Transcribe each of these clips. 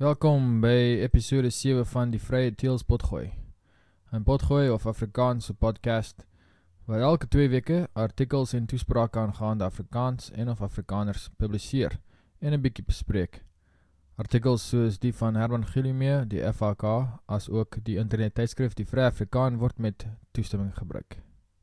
Welkom by episode 7 van die Vrye Teels Potgooi. Een potgooi of Afrikaanse podcast, waar elke 2 weke artikels en toesprake aangaande Afrikaans en of Afrikaners publiseer en 'n bietjie bespreek. Artikels soos die van Herman Gillumee, die FAK, as ook die internet tydskrif Die Vrye Afrikaan word met toestemming gebruik.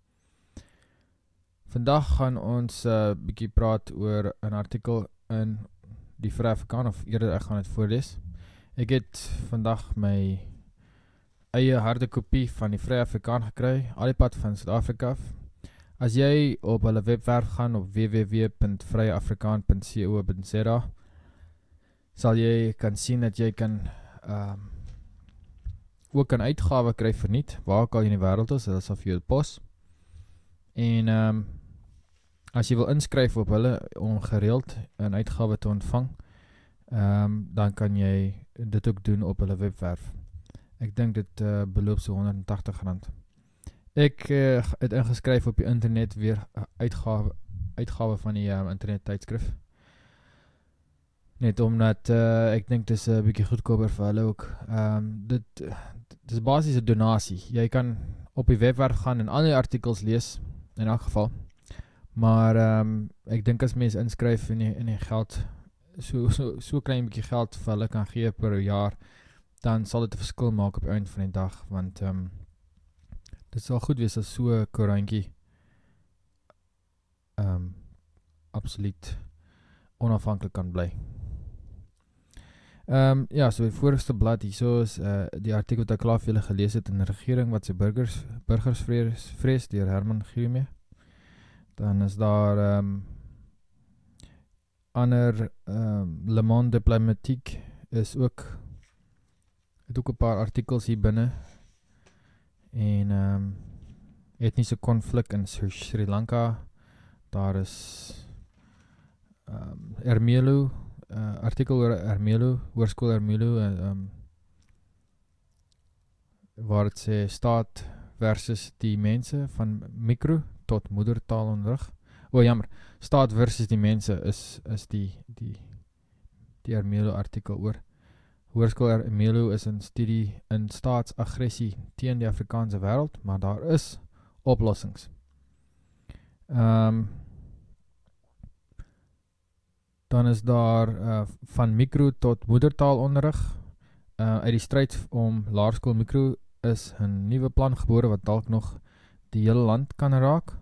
Vandag gaan ons bietjie praat oor 'n artikel in die Vrye Afrikaan, of eerder ek gaan het voorlees. Ek het vandag my eie harde kopie van die Vrye Afrikaan gekry, al die pad van Suid-Afrika af. As jy op hulle webwerf gaan op www.vryeafrikaan.co.za, sal jy kan sien dat jy kan ook 'n uitgawe kry verniet, waar ook al in die wêreld is, hulle sal vir jou pos. En as jy wil inskryf op hulle om gereeld 'n uitgawe te ontvang, dan kan jy dit ook doen op hulle webwerf. Ek dink dit beloop so R180. Ek het ingeskryf op die internet weer uitgawe van die internet tydskrif. Net omdat ek dink dit is 'n bietjie goedkoper vir hulle ook. Dit is basies 'n donasie. Jy kan op die webwerf gaan en al die artikels lees, in elk geval. Maar ek dink as mens inskryf en die geld, so klein bietjie geld vir hulle kan gee per jaar, dan sal dit 'n verskil maak op die eind van die dag, want dit sal goed wees as so 'n koerantjie absoluut onafhanklik kan bly. Ja, so die voorste blad hierso is die artikel wat ek klaar vir julle gelees het in die regering wat sy burgers vrees deur Herman Gillumee. Dan is daar ander Le Monde Diplomatique is ook, het ook 'n paar artikels hier binne, en etniese konflik in Sri Lanka. Daar is Ermelo, artikel oor Ermelo, hoërskool Ermelo, waar het sê staat versus die mense van mikro tot moedertaalonderrig. Staat versus die mense is die Ermelo artikel oor. Hoërskool Ermelo is 'n studie in staatsaggressie teen die Afrikaanse wêreld, maar daar is oplossings. Dan is daar van mikro tot moedertaalonderrig. Uit die stryd om laerskool mikro is 'n nuwe plan gebore wat dalk nog die hele land kan raak.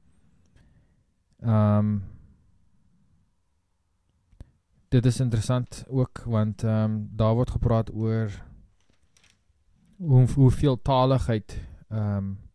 Dit is interessant ook, want daar word gepraat oor hoeveel taligheid